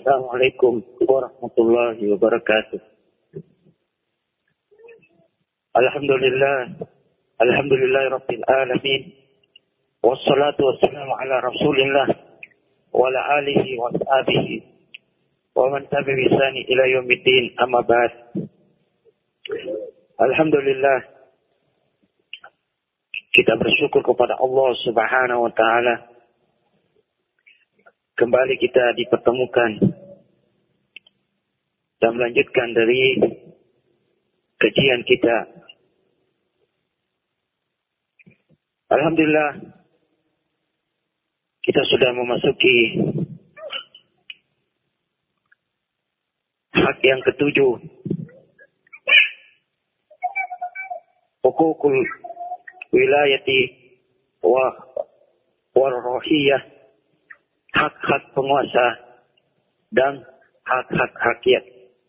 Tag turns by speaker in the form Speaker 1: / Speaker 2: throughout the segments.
Speaker 1: Assalamualaikum warahmatullahi wabarakatuh. Alhamdulillah rabbil alamin. Wassalatu wassalamu ala Rasulillah wa ala alihi wa sahbihi wa man tabi'a bi ihsan ila yaumiddin, amma ba'd. Alhamdulillah, kita bersyukur kepada Allah Subhanahu wa taala. Kembali kita dipertemukan dan melanjutkan dari kajian kita. Alhamdulillah, kita sudah memasuki hak yang ketujuh, hukukul wilayati wa warahiyah, hak-hak penguasa dan hak-hak rakyat.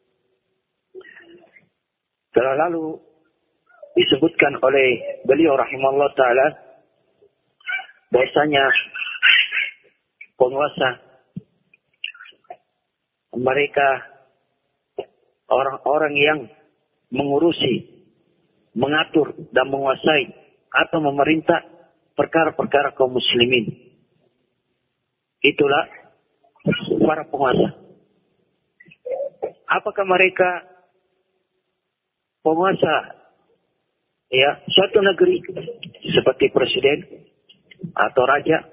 Speaker 1: Telah lalu disebutkan oleh beliau rahimahullah ta'ala bahwasanya penguasa mereka orang-orang yang mengurusi, mengatur dan menguasai atau memerintah perkara-perkara kaum muslimin. Itulah para penguasa. Apakah mereka penguasa suatu negeri seperti presiden atau raja,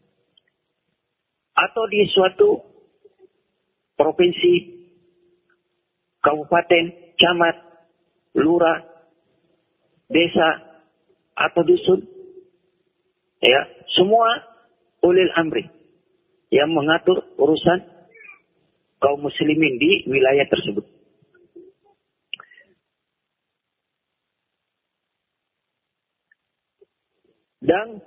Speaker 1: atau di suatu provinsi, kabupaten, camat, lurah, desa atau dusun, semua ulil amri yang mengatur urusan kaum muslimin di wilayah tersebut. Dan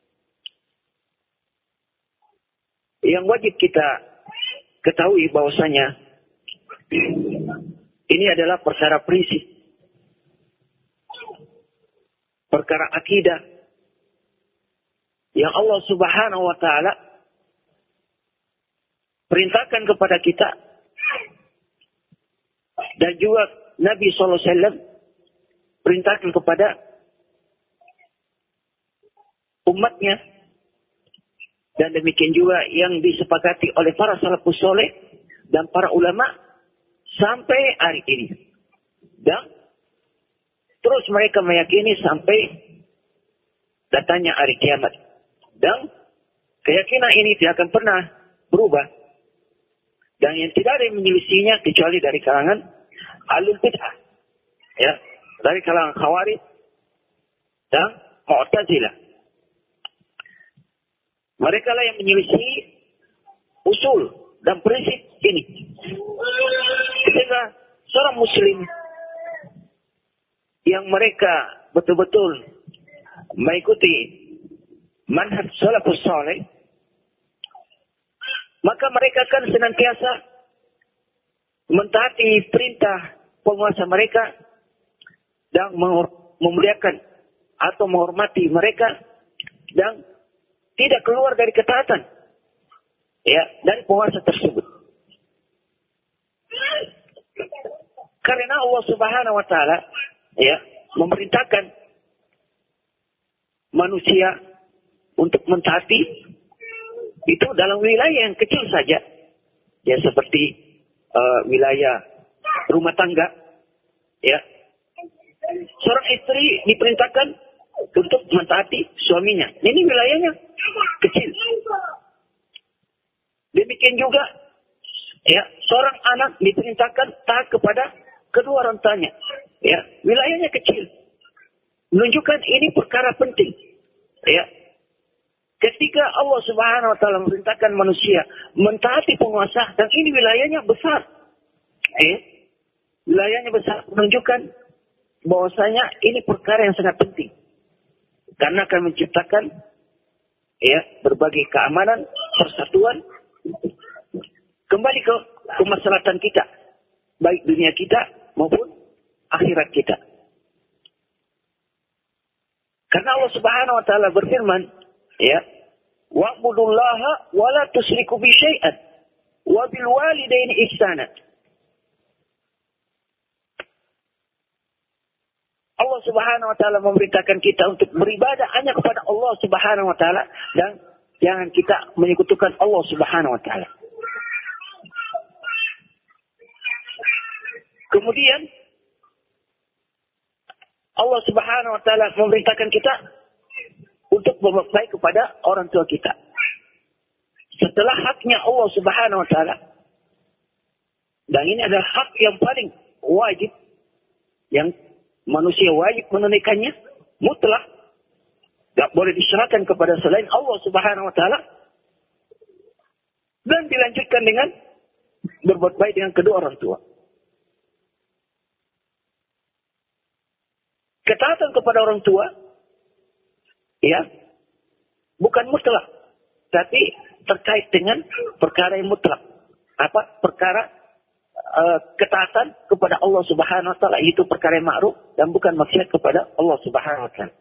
Speaker 1: yang wajib kita ketahui bahwasanya ini adalah perkara prinsip, perkara akidah yang Allah Subhanahu wa taala perintahkan kepada kita, dan juga Nabi SAW perintahkan kepada umatnya, dan demikian juga yang disepakati oleh para salafus soleh dan para ulama sampai hari ini. Dan terus mereka meyakini sampai datangnya hari kiamat. Dan keyakinan ini tidak akan pernah berubah. Dan yang tidak ada yang menyelisihinya kecuali dari kalangan ahlul bid'ah, dari kalangan khawarij dan mu'tazilah. Mereka lah yang menyelisih usul dan prinsip ini. Ketika seorang muslim yang mereka betul-betul mengikuti manhaj salafus saleh, maka mereka akan senantiasa mentaati perintah penguasa mereka dan memuliakan atau menghormati mereka dan tidak keluar dari ketaatan dari penguasa tersebut. Karena Allah Subhanahu wa taala memerintahkan manusia untuk mentaati itu dalam wilayah yang kecil saja, seperti wilayah rumah tangga, seorang istri diperintahkan untuk mentaati suaminya. Ini wilayahnya kecil. Demikian juga seorang anak diperintahkan taat kepada kedua orang tuanya. Wilayahnya kecil. Menunjukkan ini perkara penting. Ketika Allah Subhanahu wa taala memerintahkan manusia mentaati penguasa, dan ini wilayahnya besar. Wilayahnya besar, menunjukkan bahwasanya ini perkara yang sangat penting. Karena akan menciptakan berbagai keamanan, persatuan, kembali ke kemaslahatan kita, baik dunia kita maupun akhirat kita. Karena Allah Subhanahu wa taala berfirman, wa'budullaha wa la tusyriku bi syai'an wa bil walidaini ihsana. Allah Subhanahu wa taala memerintahkan kita untuk beribadah hanya kepada Allah Subhanahu wa taala dan jangan kita menyekutukan Allah Subhanahu wa taala. Kemudian Allah Subhanahu wa taala memerintahkan kita untuk berbuat baik kepada orang tua kita. Setelah haknya Allah Subhanahu wa taala, dan ini adalah hak yang paling wajib yang manusia wajib menunaikannya mutlak, tidak boleh diserahkan kepada selain Allah Subhanahu wa taala, dan dilanjutkan dengan berbuat baik dengan kedua orang tua. Ketaatan kepada orang tua, ya, bukan mutlak, tapi terkait dengan perkara yang mutlak. Apa? Perkara ketaatan kepada Allah Subhanahu wa taala, itu perkara yang ma'ruf dan bukan maksiat kepada Allah Subhanahu wa taala.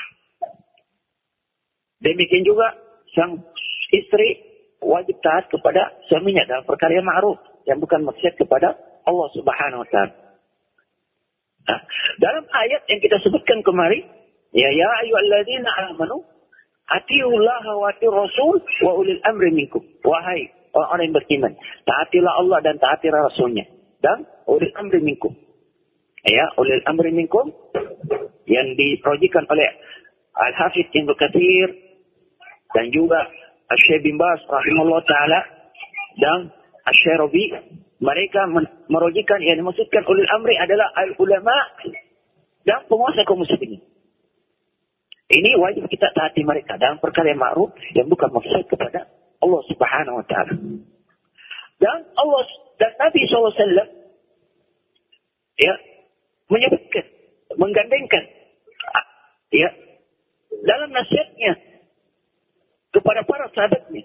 Speaker 1: Demikian juga sang istri wajib taat kepada suaminya dalam perkara yang ma'ruf dan bukan maksiat kepada Allah Subhanahu wa taala. Nah, dalam ayat yang kita sebutkan kemarin, ya ayyuhalladzina amanu atiullaha wa atiur rasul wa ulil amri minkum. Wahai orang yang beriman, taatilah Allah dan taatilah Rasulnya dan ulil amri minkum. Ya, ulil amri minkum yang diproyeksikan oleh Al-Hafidz Ibnu Katsir dan juga Asy-Syaikh bin Baz rahimahullah taala dan Asy-Syarabi. Mereka merojikan yang dimaksudkan ulil amri adalah al-ulama dan penguasa kaum muslimin. Ini wajib kita taati mereka dalam perkara yang ma'ruf yang bukan maksiat kepada Allah Subhanahu wa taala. Dan Allah dan Nabi SAW ya menyebutkan, menggandengkan ya dalam nasihatnya kepada para sahabatnya,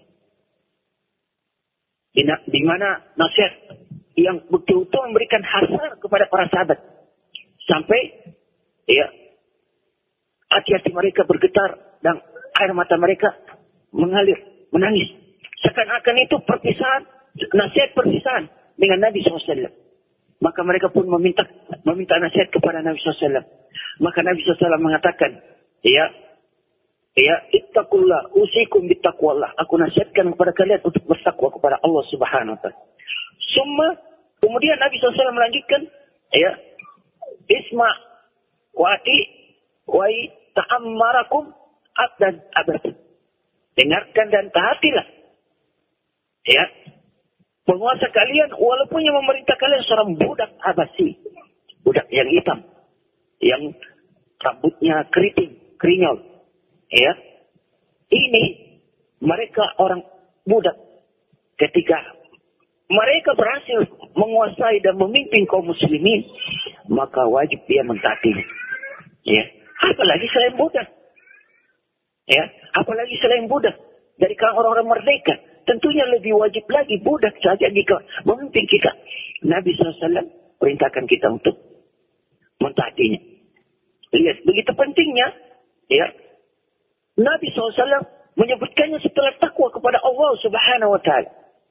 Speaker 1: di mana nasihat yang betul-betul memberikan hasar kepada para sahabat sampai ya hati-hati mereka bergetar dan air mata mereka mengalir, menangis. Seakan-akan itu perpisahan, nasihat perpisahan dengan Nabi SAW. Maka mereka pun meminta nasihat kepada Nabi SAW. Maka Nabi SAW mengatakan, ya, ittaqullah, usikum bittaqwallah. Aku nasihatkan kepada kalian untuk bertakwa kepada Allah Subhanahu wa taala. Kemudian Nabi SAW melanjutkan, ya, isma wati wa ta'ammarakum abdan abad. Dengarkan dan taatilah, ya, penguasa kalian walaupun yang memerintah kalian seorang budak Abasi, budak yang hitam, yang rambutnya keriting, krinyol, ya. Ini mereka orang budak. Ketika mereka berhasil menguasai dan memimpin kaum muslimin, maka wajib dia mentaati. Ya, apalagi selain budak. Ya, apalagi selain budak dari kalangan orang-orang merdeka, tentunya lebih wajib lagi budak saja jika memimpin kita. Nabi SAW perintahkan kita untuk mentaatinya. Lihat, begitu pentingnya, ya, Nabi SAW menyebutkannya setelah takwa kepada Allah Subhanahu wa taala.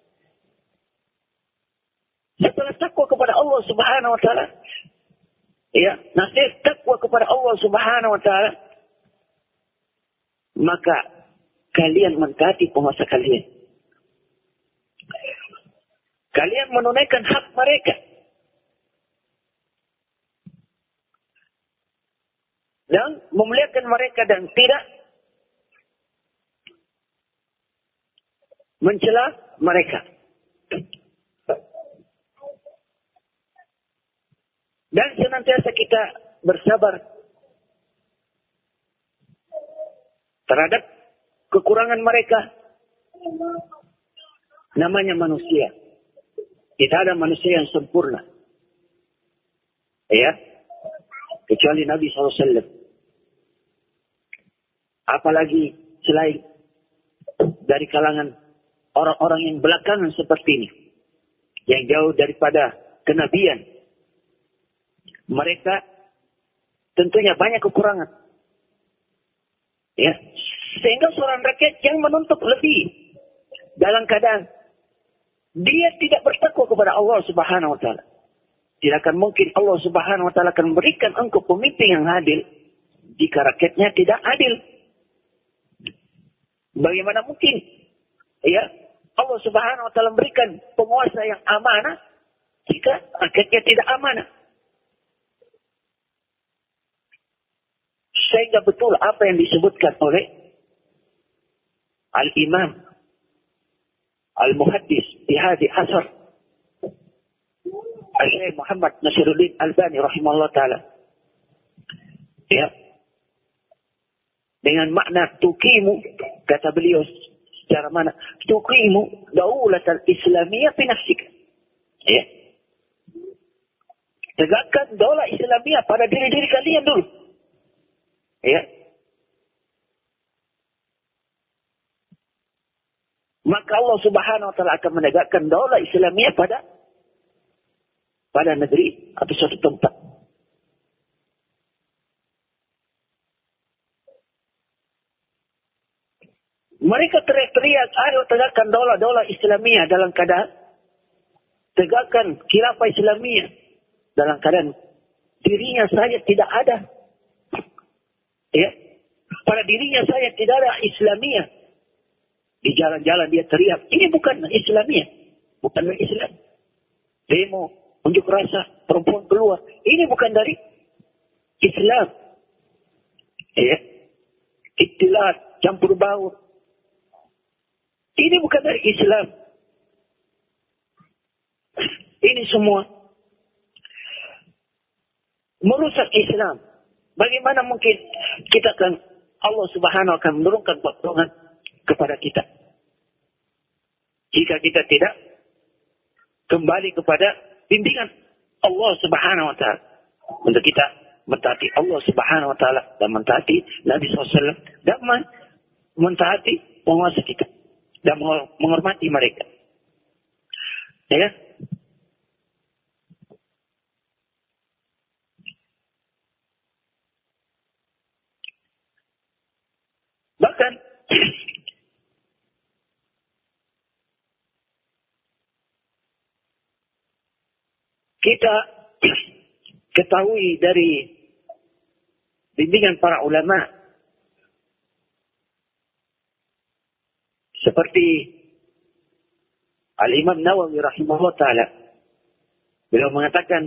Speaker 1: Setelah takwa kepada Allah Subhanahu wa taala, ya, nasihat takwa kepada Allah Subhanahu wa taala, maka kalian mentaati penguasa kalian. Kalian menunaikan hak mereka. Dan memuliakan mereka dan tidak mencela mereka. Dan senantiasa kita bersabar terhadap kekurangan mereka. Namanya manusia. Tidak ada manusia yang sempurna. Ya. Kecuali Nabi SAW. Apalagi selain dari kalangan orang-orang yang belakangan seperti ini. Yang jauh daripada kenabian. Mereka tentunya banyak kekurangan. Ya. Sehingga seorang rakyat yang menuntut lebih dalam keadaan dia tidak bertakwa kepada Allah Subhanahu wa taala. Tidak akan mungkin Allah Subhanahu wa taala akan memberikan engkau pemimpin yang adil jika rakyatnya tidak adil. Bagaimana mungkin? Ya, Allah Subhanahu wa taala memberikan penguasa yang amanah jika rakyatnya tidak amanah. Sehingga betul apa yang disebutkan oleh Al-Imam Al-Muhaddis di hadis asar Al-Syekh Muhammad Nasiruddin Albani rahimahullah ta'ala. Ya. Dengan makna tuqimu, kata beliau secara mana? Tuqimu daulatal islamiyah fi nafsika. Ya. Tegakkan daulah Islamiyah pada diri-diri kalian dulu. Ya. Maka Allah Subhanahu wa taala akan menegakkan daulah Islamiyah pada negeri atau suatu tempat. Mereka teriak-teriak, ayo tegakkan daulah Islamiyah dalam keadaan tegakkan khilafah Islamiyah dalam keadaan dirinya saja tidak ada. Ya, pada dirinya saya tidak ada Islamiyah. Di jalan-jalan dia teriak, ini bukan Islamiyah, bukan Islam. Demo, unjuk rasa, perempuan keluar, ini bukan dari Islam. Ya, ikhtilat, campur baur, ini bukan dari Islam. Ini semua merusak Islam. Bagaimana mungkin kita akan Allah Subhanahu akan menurunkan pertolongan kepada kita jika kita tidak kembali kepada bimbingan Allah Subhanahu wa taala, untuk kita mentaati Allah Subhanahu wa taala dan mentaati Nabi SAW dan mentaati penguasa kita dan menghormati mereka. Ya. Bahkan kita ketahui dari bimbingan para ulama seperti Al-Imam Nawawi rahimahullah ta'ala, beliau mengatakan,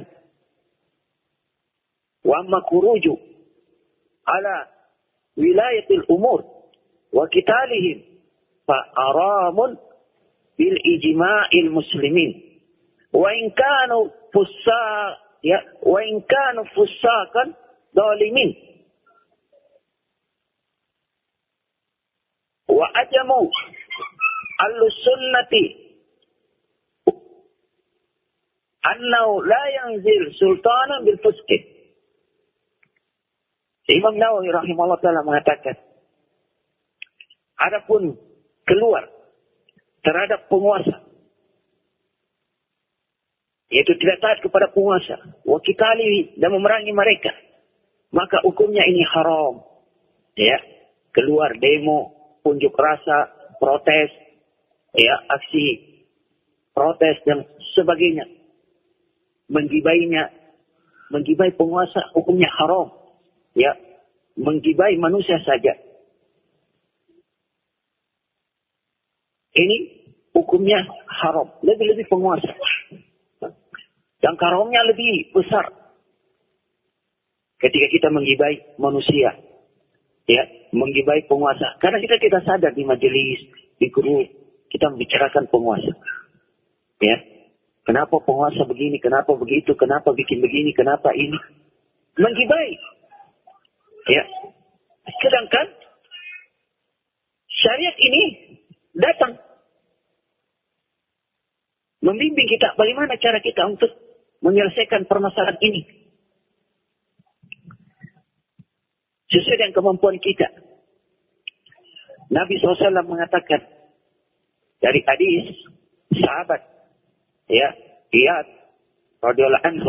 Speaker 1: wa amma khuruju ala wilayatil umur wa qitalihim fa aramun bil ijma'il muslimin wa in kanu fussakan zalimin wa ajamu al-sunnati annahu la yanzil sultanan bil fuski. Imam Nawawi rahimahullah ta'ala mengatakan, adapun keluar terhadap penguasa, yaitu tidak taat kepada penguasa, wa qitali dan memerangi mereka, maka hukumnya ini haram. Ya, keluar demo, unjuk rasa, protes, ya, aksi protes dan sebagainya, menggibai penguasa, hukumnya haram. Ya, menggibai manusia saja, ini hukumnya haram. Lebih-lebih penguasa. Dan haramnya lebih besar ketika kita menggibai manusia. Ya, menggibai penguasa. Karena kita sadar di majelis, di grup, kita membicarakan penguasa. Ya, kenapa penguasa begini, kenapa begitu, kenapa bikin begini, kenapa ini. Menggibai. Ya. Sedangkan syariat ini datang membimbing kita bagaimana cara kita untuk menyelesaikan permasalahan ini sesuai dengan kemampuan kita. Nabi SAW mengatakan dari hadis sahabat, ya, Iyad radhiyallahu anhu,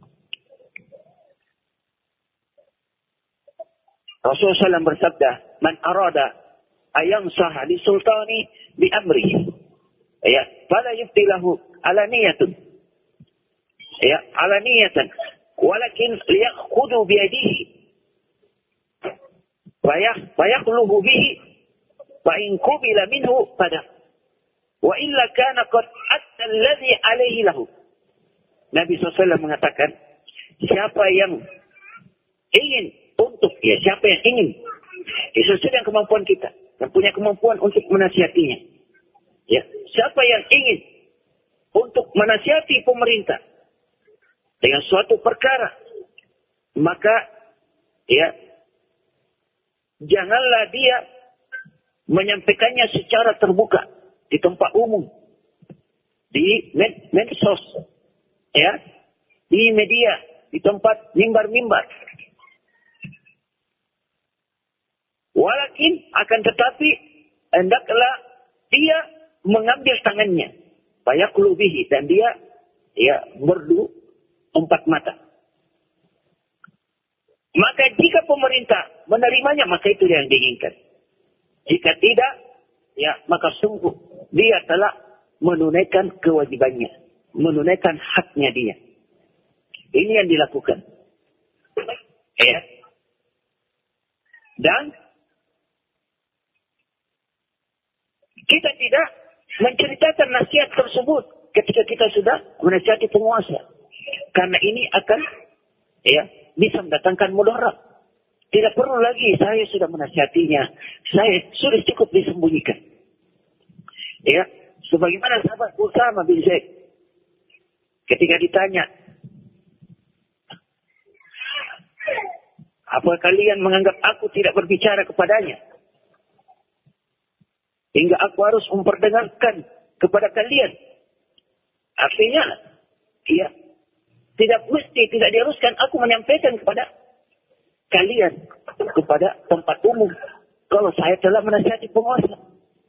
Speaker 1: Rasulullah SAW bersabda, man arada ayang sah li sultani bi amrihi Ya, fala yuftilahu alaniyatun. Ya, alaniyatan. Walakin liyakhudhu biyadihi. Fayaqluhu bihi. Fa'in kubila minhu pada. Wa illa kana qad atta alladhi alaihi lahu. Nabi SAW mengatakan, siapa yang ingin siapa yang ingin, sesuai dengan kemampuan kita, yang punya kemampuan untuk menasihatinya. Ya, siapa yang ingin untuk menasihati pemerintah dengan suatu perkara, maka ya janganlah dia menyampaikannya secara terbuka di tempat umum, di medsos, ya, di media, di tempat mimbar-mimbar. Walakin akan tetapi hendaklah dia mengambil tangannya, fayaqulu bihi, dan dia merdu empat mata. Maka jika pemerintah menerimanya, maka itu yang diinginkan. Jika tidak, maka sungguh dia telah menunaikan kewajibannya, menunaikan haknya dia. Ini yang dilakukan. Ya. Dan kita tidak menceritakan nasihat tersebut ketika kita sudah menasihati penguasa. Karena ini akan bisa mendatangkan mudarat. Tidak perlu lagi saya sudah menasihatinya. Saya sudah cukup disembunyikan. Ya, sebagaimana sahabat Usama bin Zaid ketika ditanya, apa kalian menganggap aku tidak berbicara kepadanya? Hingga aku harus memperdengarkan kepada kalian. Artinya, tidak diharuskan aku menyampaikan kepada kalian, kepada tempat umum, kalau saya telah menasihati penguasa.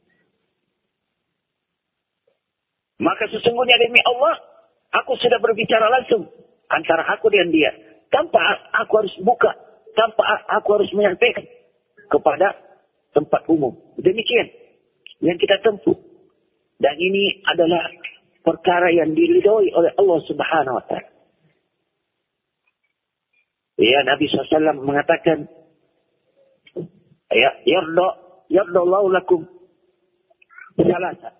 Speaker 1: Maka sesungguhnya demi Allah, aku sudah berbicara langsung antara aku dan dia, tanpa aku harus buka, tanpa aku harus menyampaikan kepada tempat umum. Demikian yang kita tempuh. Dan ini adalah perkara yang diridhoi oleh Allah Subhanahu wa taala. Ya, Nabi SAW mengatakan, yardallahu lakum salasa.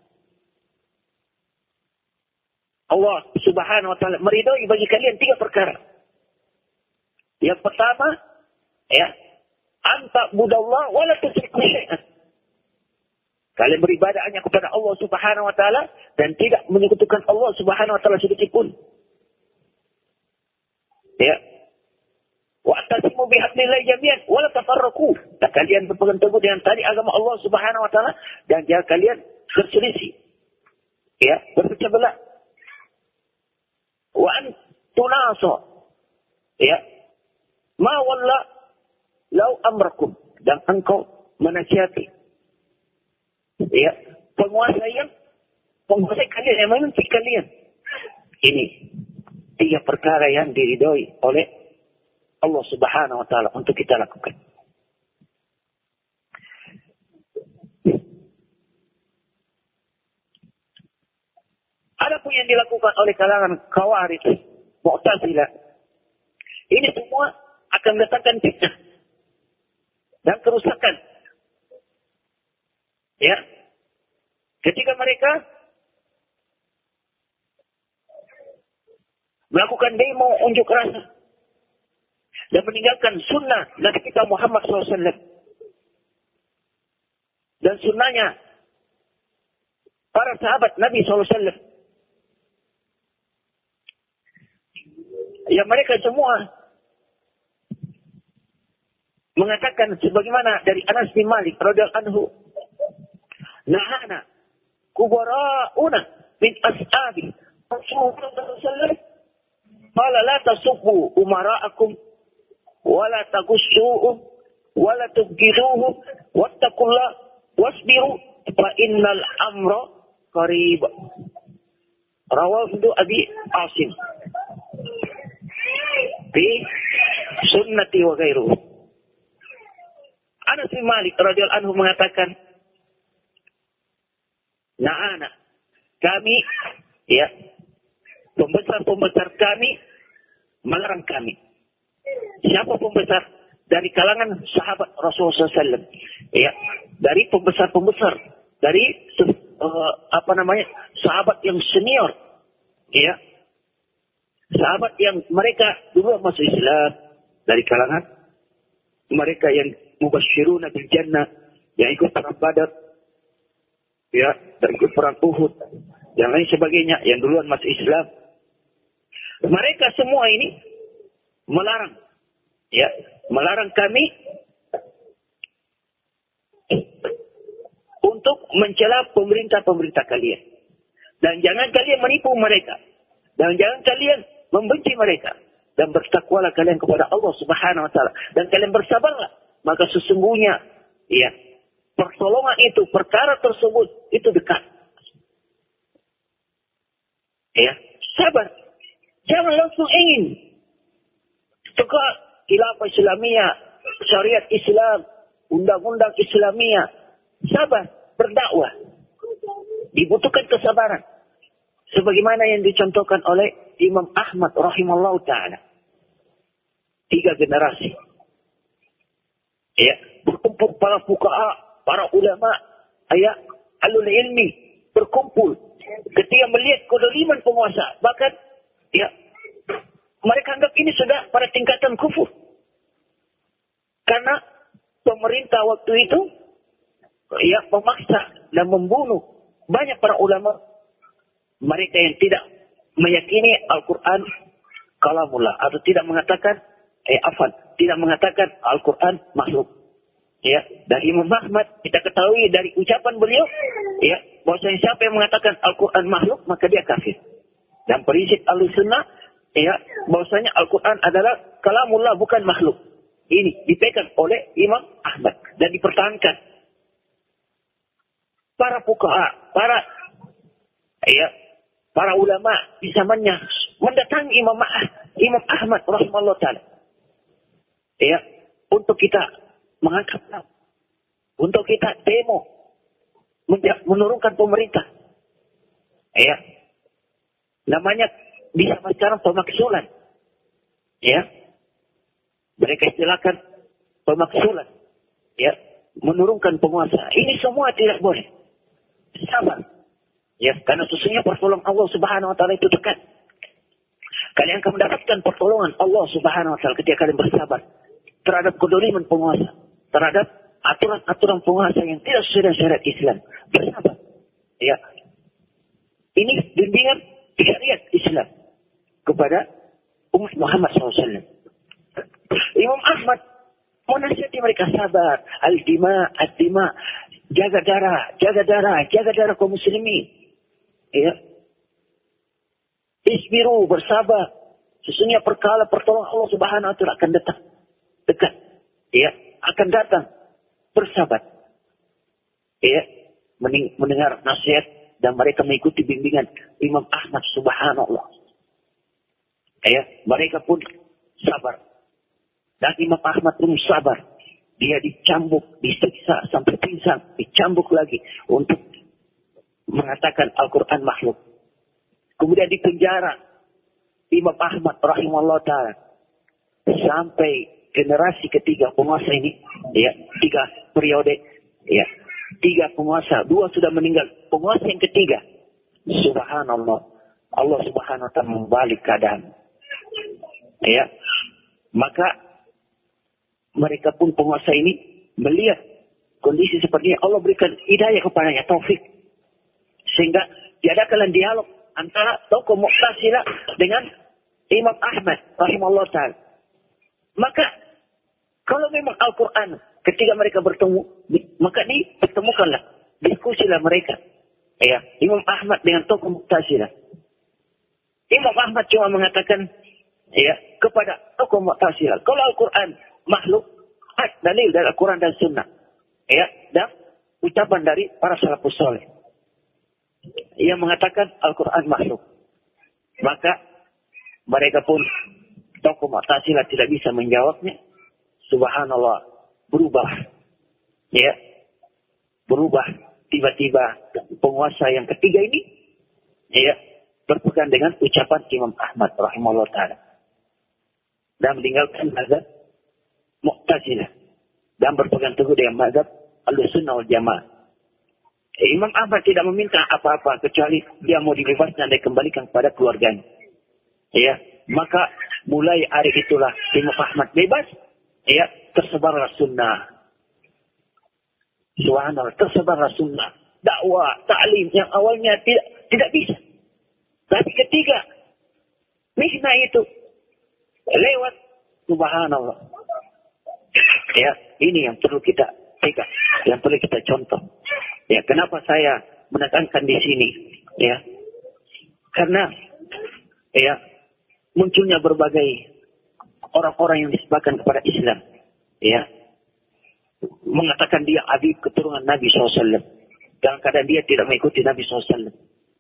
Speaker 1: Allah Subhanahu wa taala meridhoi bagi kalian 3 perkara. Yang pertama, anta budallah wa la tusyriku syai'an. Kalian beribadah hanya kepada Allah Subhanahu wa taala dan tidak menyekutukan Allah Subhanahu wa taala sedikit pun. Ya. Wa atasimu bihablillahi jami'an wa la tafarraqu. Dan kalian berpegang teguh dengan tali agama Allah Subhanahu wa taala dan jangan kalian berselisih. Ya, berpecah belah. Wa an tunasa. Ya. Ma walla lau amrakum, dan engkau menasihati penguasa kalian yang memimpin kalian. Ini 3 perkara yang diridhoi oleh Allah Subhanahu wa taala untuk kita lakukan. Adapun yang dilakukan oleh kalangan Khawarij, Mu'tazilah, ini semua akan mendatangkan fitnah dan kerusakan. Ya, ketika mereka melakukan demo unjuk rasa dan meninggalkan sunnah Nabi kita Muhammad SAW dan sunnahnya para sahabat Nabi SAW, ya mereka semua mengatakan sebagaimana dari Anas bin Malik radhiyallahu anhu, nahana kubara'una min ashabi Rasulullah sallallahu qala la tasubbu umara'akum wa la tagussuhum wa la tubghiduhum wattaqullah wasbiru fa innal amra qarib. Rawahu Abi Asim fi sunnati wa ghairuhu. Anas bin Malik radhiyallahu anhu mengatakan, na'ana kami, ya, pembesar-pembesar kami melarang kami. Siapa pembesar? Dari kalangan sahabat Rasulullah SAW. Ya, dari pembesar-pembesar, dari sahabat yang senior, ya, sahabat yang mereka dulu masuk Islam, dari kalangan mereka yang mubasyiruna bil jannah, yang ikut perang Badar, ya, dan ikut perang Uhud, yang lain sebagainya, yang duluan masuk Islam. Mereka semua ini melarang, ya, melarang kami untuk mencela pemerintah-pemerintah kalian. Dan jangan kalian menipu mereka. Dan jangan kalian membenci mereka. Dan bertakwalah kalian kepada Allah Subhanahu wa taala. Dan kalian bersabarlah. Maka sesungguhnya, ya, pertolongan itu, perkara tersebut itu dekat. Ya, sabar. Jangan langsung ingin tegak khilafah Islamiyah, syariat Islam, undang-undang Islamiyah. Sabar, berdakwah. Dibutuhkan kesabaran. Sebagaimana yang dicontohkan oleh Imam Ahmad rahimallahu ta'ala. 3 generasi. Ya, berkumpul para fuqaha, para ulama, ya, alul ilmi, berkumpul. Ketika melihat kedoliman penguasa, bahkan, ya, mereka anggap ini sudah pada tingkatan kufur. Karena pemerintah waktu itu, ya, memaksa dan membunuh banyak para ulama. Mereka yang tidak meyakini Al-Quran kalamullah, atau tidak mengatakan, tidak mengatakan Al-Quran makhluk. Ya, dari Imam Ahmad kita ketahui dari ucapan beliau, ya, bahwasanya siapa yang mengatakan Al-Quran makhluk maka dia kafir. Dan prinsip Ahlussunnah, ya, bahwasanya Al-Quran adalah kalamullah, bukan makhluk. Ini dipegang oleh Imam Ahmad dan dipertahankan. Para fuqaha, para ulama di zamannya mendatangi Imam Ahmad rahimahullah ta'ala. Ya, untuk kita mengangkat, untuk kita demo, menurunkan pemerintah. Ya, namanya di zaman sekarang pemaksulan. Ya, mereka istilahkan pemaksulan. Ya, menurunkan penguasa. Ini semua tidak boleh. Sabar. Ya, karena sesungguhnya pertolongan Allah Subhanahu wa taala itu dekat. Kalian akan mendapatkan pertolongan Allah Subhanahu wa taala ketika kalian bersabar terhadap kedoliman penguasa, terhadap aturan-aturan penguasa yang tidak sesuai dengan syariat Islam. Bersabar. Ya. Ini bimbingan syariat Islam kepada umat Muhammad SAW. Imam Ahmad menasihati mereka sabar, ad-dima, jaga darah kaum muslimin. Ya. Isbiru, bersabar. Sesungguhnya pertolongan Allah Subhanahu wa taala akan dekat. Ya, akan datang. Bersabar. Ya, mendengar nasihat dan mereka mengikuti bimbingan Imam Ahmad subhanallah. Ya, mereka pun sabar. Dan Imam Ahmad pun sabar. Dia dicambuk, disiksa sampai pingsan, dicambuk lagi untuk mengatakan Al-Quran makhluk. Kemudian dipenjara Imam Ahmad rahimahullah ta'ala sampai generasi ketiga penguasa ini, ya, 3 periode, ya, 3 penguasa, 2 sudah meninggal, penguasa yang ketiga, subhanallah, Allah Subhanahu wa ta'ala membalik keadaan. Ya, maka mereka pun penguasa ini melihat kondisi seperti ini, Allah berikan hidayah kepadanya, taufik, sehingga diadakan dialog antara tokoh Mu'tazilah dengan Imam Ahmad rahimahullah ta'ala. Maka kalau memang Al-Quran ketika mereka bertemu, maka dipertemukanlah, diskusilah mereka. Ya, Imam Ahmad dengan tokoh Mu'tazilah. Imam Ahmad cuma mengatakan, ya, kepada tokoh Mu'tazilah, kalau Al-Quran makhluk, dalil dari Al-Quran dan Sunnah. Ya, dan ucapan dari para salafus saleh. Ia mengatakan Al-Quran makhluk. Maka mereka pun, tokoh Mu'tazilah tidak bisa menjawabnya. Subhanallah, berubah. Ya, berubah. Tiba-tiba penguasa yang ketiga ini, ya, berpegang dengan ucapan Imam Ahmad rahimahullah ta'ala. Dan meninggalkan mazhab Mu'tazilah. Dan berpegang teguh dengan mazhab Ahlussunnah wal Jamaah. Imam Ahmad tidak meminta apa-apa kecuali dia mau dibebaskan dan dikembalikan kepada keluarganya. Ya, maka mulai hari itulah Imam Ahmad bebas, ya, tersebarlah sunnah. Subhanallah, tersebarlah sunnah. Dakwah, ta'lim yang awalnya tidak bisa. Tapi ketika mihna itu lewat, subhanallah. Ya, ini yang perlu kita pegang, yang perlu kita contoh. Ya, kenapa saya menekankan di sini? Ya, karena ya munculnya berbagai orang-orang yang disebutkan kepada Islam, ya, mengatakan dia Habib keturunan Nabi SAW, dalam keadaan dia tidak mengikuti Nabi SAW.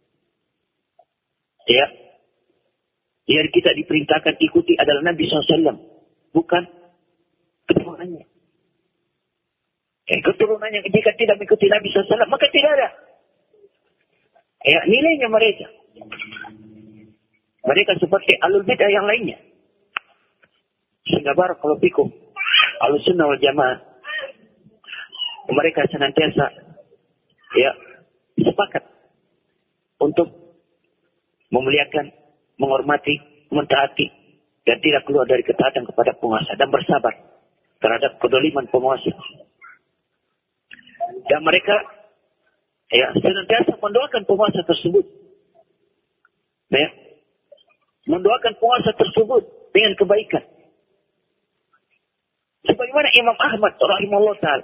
Speaker 1: Ya, yang kita diperintahkan ikuti adalah Nabi SAW, bukan keturunannya. Keturunannya jika tidak mengikuti Nabi SAW, maka tidak ada ya nilainya mereka. Mereka seperti alul bid'ah yang lainnya. Sehingga barakallahu fikum, Ahlussunnah wal Jamaah, mereka senantiasa ya sepakat untuk memuliakan, menghormati, mentaati, dan tidak keluar dari ketaatan kepada penguasa, dan bersabar terhadap kedoliman penguasa. Dan mereka ya senantiasa mendoakan penguasa tersebut, ya, mendoakan penguasa tersebut dengan kebaikan. Sebagaimana Imam Ahmad rahimahullah ta'ala,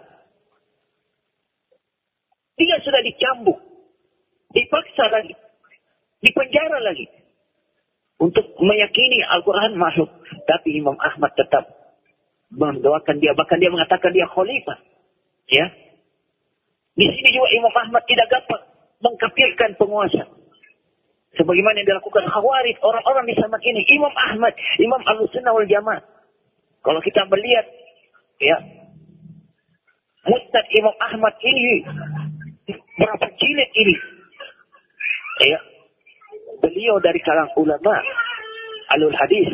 Speaker 1: dia sudah dicambuk, dipaksa lagi, dipenjara lagi untuk meyakini Al-Quran makhluk. Tapi Imam Ahmad tetap mendoakan dia, bahkan dia mengatakan dia khalifah. Ya, di sini juga Imam Ahmad tidak dapat mengkafirkan penguasa, sebagaimana yang dilakukan Khawarij, orang-orang di zaman ini. Imam Ahmad, Imam Ahlussunnah wal Jamaah, kalau kita melihat ya Mustad Imam Ahmad ini berapa jilid ini, ya, beliau dari kalangan ulama alul hadis,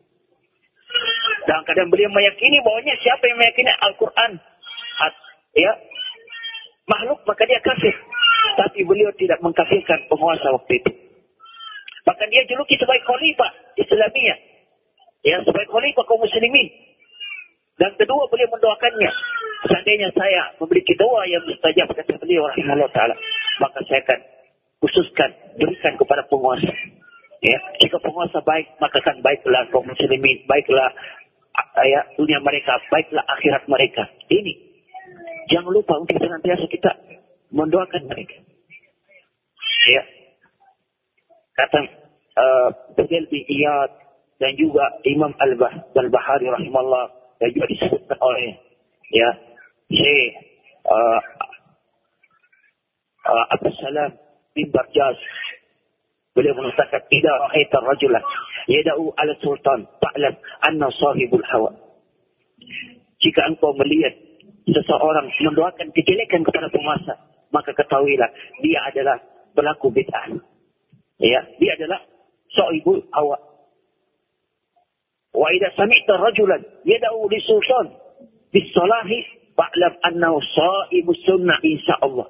Speaker 1: dan kadang beliau meyakini bahwanya siapa yang meyakini Al-Quran ya makhluk, maka dia kafir. Tapi beliau tidak mengkafirkan penguasa waktu itu. Bahkan dia juluki sebagai khalifah Islamiyah, ya, sebagai khalifah kaum muslimin. Dan kedua, beliau mendoakannya, seandainya saya memiliki doa yang mustajab, kata beliau rahimahullah ta'ala, maka saya akan khususkan, berikan kepada penguasa. Ya, jika penguasa baik, maka kan baiklah kaum muslimin, baiklah ya dunia mereka, baiklah akhirat mereka. Ini jangan lupa untuk senantiasa kita mendoakan mereka. Ya, kata Fudayl bin Iyad dan juga Imam Al-Bahari rahimahullah, dan juga disebutkan oleh ya Syekh Abdul Salam bin Barjas, beliau mengatakan, "Idza ra'aita rajulan yad'u 'ala sultan fa'lam anna sahibul hawa." Jika engkau melihat seseorang mendoakan kejelekan kepada penguasa, maka ketahuilah dia adalah pelaku bid'ah. Ya, dia adalah sahibul hawa. Wa idza sami'ta rajulan yad'u li sultan bis salahi fa'lam annahu sahibus sunnah insyaallah.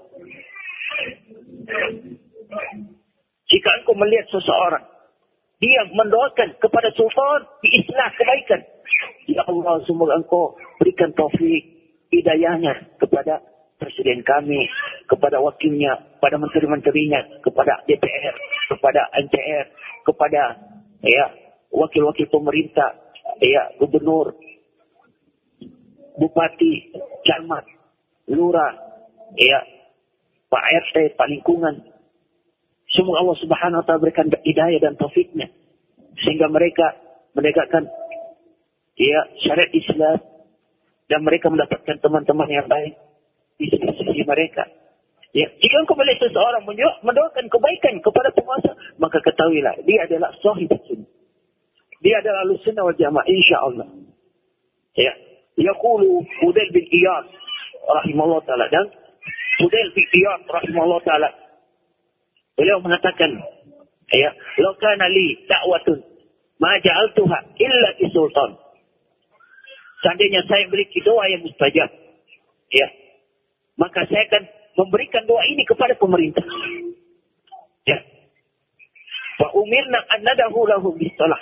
Speaker 1: Jika engkau melihat seseorang dia mendoakan kepada sultan biislah kebaikan, ya Allah, semoga engkau berikan taufik hidayahnya kepada presiden kami, kepada wakilnya, kepada menteri-menterinya, kepada DPR, kepada MPR, kepada ya wakil-wakil pemerintah, ya gubernur, bupati, camat, lurah, ya Pak RT, Pak lingkungan. Semoga Allah Subhanahu wa ta'ala berikan hidayah dan taufiknya, sehingga mereka menegakkan ya syariat Islam, dan mereka mendapatkan teman-teman yang baik di sisi mereka. Ya, jika engkau melihat seseorang mendoakan kebaikan kepada penguasa, maka ketahuilah dia adalah sahib sunnah. Dia adalah Ahlussunnah wal Jamaah insyaallah. Ya, yaqulu Fudayl bin Iyad rahimahullah taala, dan Fudayl bin Iyad rahimahullah taala beliau mengatakan, Ya, "Law kana li da'watun ma ja'altuha illa fi sultan." Seandainya saya memiliki doa yang mustajab, ya, maka saya akan memberikan doa ini kepada pemerintah. Ya. Wa umirna an nadahu lahu bisalah.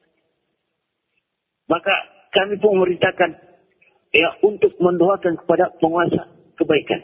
Speaker 1: Maka kami pun memerintahkan, ya, untuk mendoakan kepada penguasa kebaikan.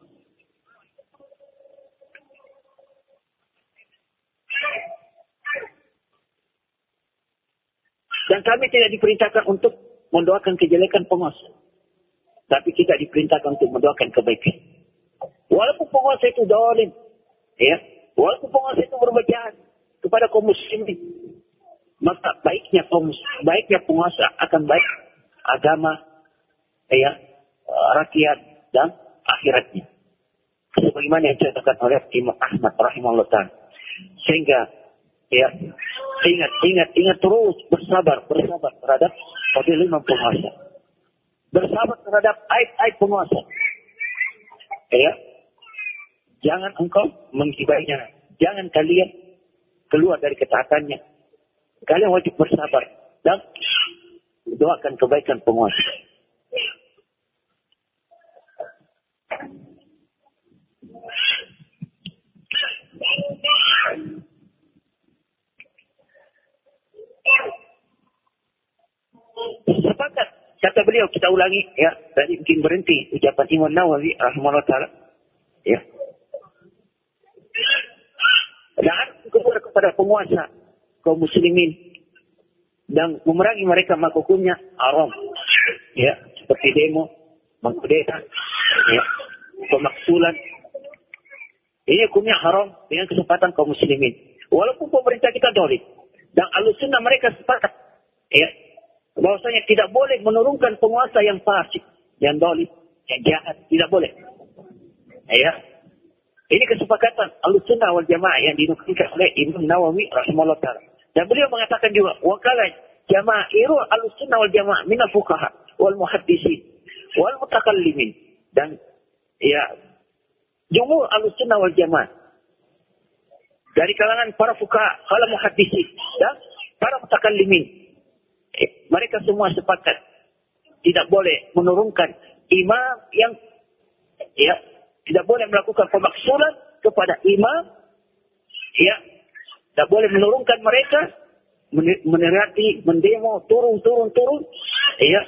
Speaker 1: Dan kami tidak diperintahkan untuk mendoakan kejelekan penguasa. Tapi kita diperintahkan untuk mendoakan kebaikan. Walaupun penguasa itu zalim, ya, walaupun penguasa itu berbuat jahat kepada kaum muslimin, maka baiknya penguasa akan baik agama, ya, rakyat dan akhiratnya. Sebagaimana yang diceritakan oleh Imam Ahmad rahimahullah ta'ala. Sehingga, ya, ingat terus bersabar terhadap kezaliman penguasa. Bersabar terhadap aib penguasa. Ya. Jangan engkau menggibainya. Jangan kalian keluar dari ketaatannya. Kalian wajib bersabar dan doakan kebaikan penguasa. Sepakat, kata beliau, kita ulangi, ya, tadi mungkin berhenti ucapan Imam Nawawi rahimahullah ta'ala, ya. Dan keluar kepada penguasa kaum muslimin dan memerangi mereka, maka hukumnya haram, ya, seperti demo, mengkudeta, ya, pemaksulan. Ini hukumnya haram dengan kesempatan kaum muslimin. Walaupun pemerintah kita dolim dan Ahlussunnah mereka sepakat, ya, bahwasanya tidak boleh menurunkan penguasa yang fasik, yang dolim, yang jahat, tidak boleh. Ya. Ini kesepakatan Ahlussunnah wal Jamaah yang dinukilkan oleh Imam Nawawi rahimahullah ta'ala. Dan beliau mengatakan juga, wa qala jamaahiru Ahlussunnah wal Jamaah minal fuqaha wal muhaddisin wal mutakallimin. Dan, ya, jumhur Ahlussunnah wal Jamaah dari kalangan para fuqaha, para muhaddisin dan para mutakallimin, mereka semua sepakat tidak boleh menurunkan imam yang, ya, tidak boleh melakukan pemaksulan kepada imam, ya, tidak boleh menurunkan mereka, meneriaki, mendemo, turun, ya,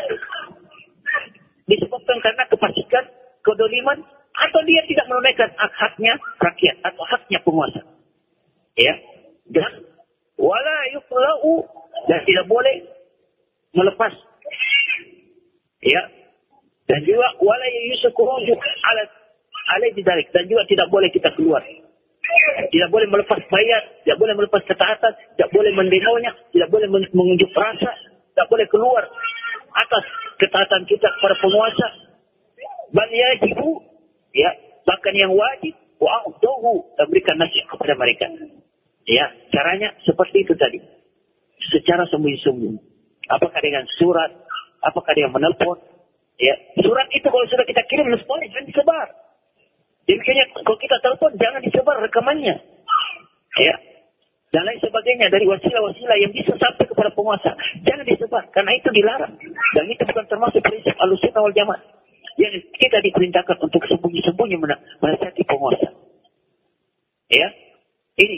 Speaker 1: disebabkan karena kefasikan, kedoliman, atau dia tidak menunaikan hak-haknya rakyat atau haknya penguasa, ya, dan wala yuflau, dan tidak boleh melepas, ya, dan juga wala yusukuruju ala didalik, dan juga tidak boleh kita keluar, tidak boleh melepas bayar, tidak boleh melepas ketaatan, tidak boleh mendemonya, tidak boleh mengunjuk rasa, tidak boleh keluar atas ketaatan kita kepada penguasa. Bal yajibu, ya, bahkan yang wajib wa'uduhu, dan berikan nasihat kepada mereka. Ya, caranya seperti itu tadi, secara sembunyi-sembunyi. Apakah dengan surat, apakah dengan menelpon, ya. Surat itu kalau sudah kita kirim semuanya jangan disebar. Demikiannya kalau kita telepon jangan disebar rekamannya, ya, dan lain sebagainya dari wasilah-wasilah yang bisa sampai kepada penguasa, jangan disebar karena itu dilarang dan itu bukan termasuk prinsip Ahlussunnah wal Jamaah yang kita diperintahkan untuk sembunyi-sembunyi menasihati penguasa, ya. Ini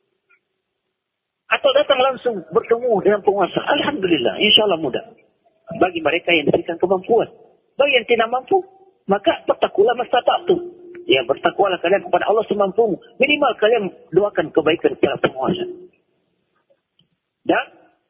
Speaker 1: atau datang langsung bertemu dengan penguasa, alhamdulillah, insya Allah mudah bagi mereka yang diberikan kemampuan. Bagi yang tidak mampu, maka bertakwalah mastata'tum. Ya, bertakwalah kalian kepada Allah semampumu. Minimal kalian doakan kebaikan kepada penguasa. Dan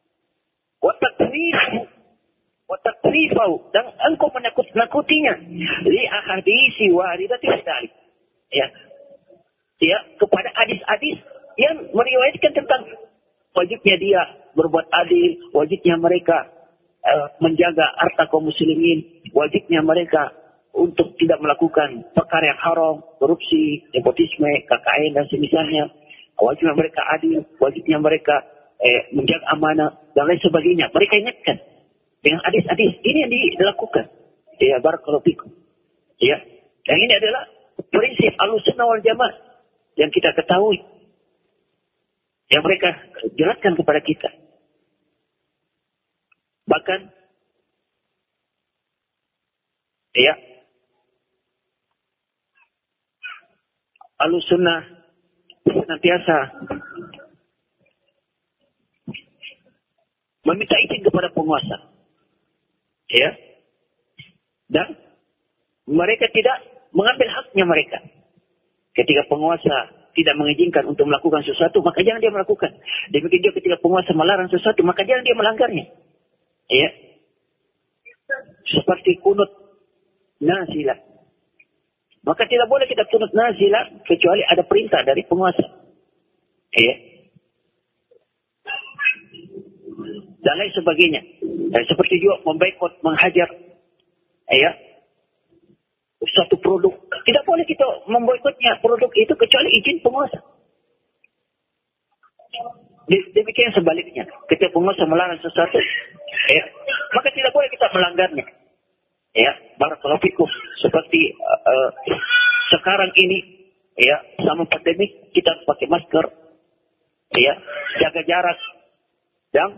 Speaker 1: watakrifahu, dan engkau menakut-nakutinya li ahadisi waridati dzalik. Ya. Ya, kepada hadis-hadis yang meriwayatkan tentang wajibnya dia berbuat adil, wajibnya mereka menjaga harta kaum muslimin, wajibnya mereka untuk tidak melakukan perkara yang haram, korupsi, nepotisme, KKN dan semisalnya, wajibnya mereka adil, wajibnya mereka menjaga amanah dan lain sebagainya. Mereka ingatkan dengan hadis-hadis ini yang dilakukan. Ya, barakallahu fikum. Ya, yang ini adalah prinsip Ahlussunnah wal Jamaah yang kita ketahui. yang mereka jelaskan kepada kita. Bahkan ya, Ahlussunnah senantiasa meminta izin kepada penguasa. Ya. Dan mereka tidak mengambil haknya mereka. Ketika penguasa tidak mengizinkan untuk melakukan sesuatu, maka jangan dia melakukan. Demikian juga ketika penguasa melarang sesuatu, maka jangan dia melanggarnya. Ya. Seperti kunut nazilah. Maka tidak boleh kita kunut nazilah kecuali ada perintah dari penguasa. Ya. Dan lain sebagainya. Dan seperti juga memboikot, menghajar, ya, suatu produk. Tidak boleh kita memboikotnya produk itu kecuali izin penguasa. Demikian sebaliknya. Ketika penguasa melarang sesuatu, ya, maka tidak boleh kita melanggarnya. Ya, barakallahu fikum. Seperti sekarang ini, ya, sama pandemi kita harus pakai masker, ya, jaga jarak, dan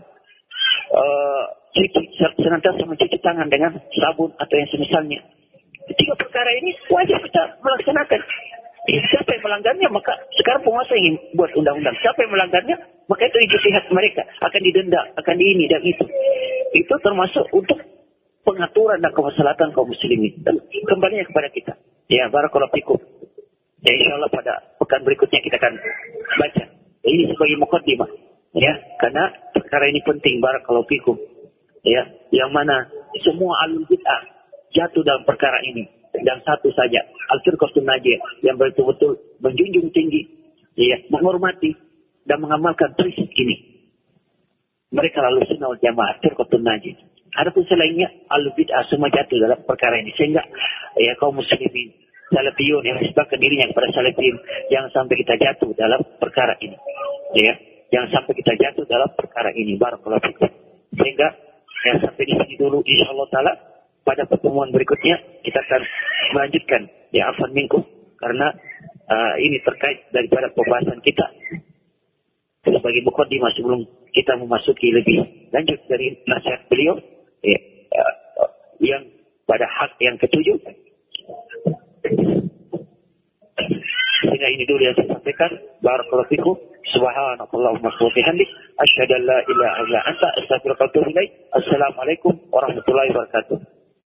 Speaker 1: senantiasa mencuci tangan dengan sabun atau yang semisalnya. Tiga perkara ini wajib kita melaksanakan. Siapa yang melanggarnya, maka sekarang penguasa ingin buat undang-undang. Siapa yang melanggarnya, maka itu ijtihad mereka akan didenda, akan ini dan itu. Itu termasuk untuk pengaturan dan kemaslahatan kaum muslimin. Dan kembalinya kepada kita. Ya, barakallahu fikum. Ya, insyaallah pada pekan berikutnya kita akan baca. Ini sebagai muqaddimah. Ya, karena perkara ini penting, barakallahu fikum. Ya, yang mana semua ahlul bid'ah jatuh dalam perkara ini. Dan satu saja, al-firqatun najiyah, yang betul-betul menjunjung tinggi, ya, menghormati dan mengamalkan prinsip ini. Mereka lalu sunnah wal jamaah, firqatun najiyah. Adapun selainnya, ahlul bid'ah semua jatuh dalam perkara ini. Sehingga ya kaum muslimin, salafiyun yang menisbahkan dirinya kepada salafiyun, jangan sampai kita jatuh dalam perkara ini. Ya, jangan sampai kita jatuh dalam perkara ini. Barakallahu fikum. Sehingga ya, sampai di sini dulu, insyaallah taala. Pada pertemuan berikutnya kita akan melanjutkan ya afan minkum, karena ini terkait daripada pembahasan kita sebagai muqaddimah sebelum kita memasuki lebih lanjut dari nasihat beliau ya, yang pada hak yang ketujuh. Sehingga ini dulu yang saya sampaikan. Barakallahu fikum. Subhanakallahumma wa bihamdik asyhadu an la ilaha illa anta astaghfiruka wa atubu ilaik. Assalamualaikum warahmatullahi wabarakatuh.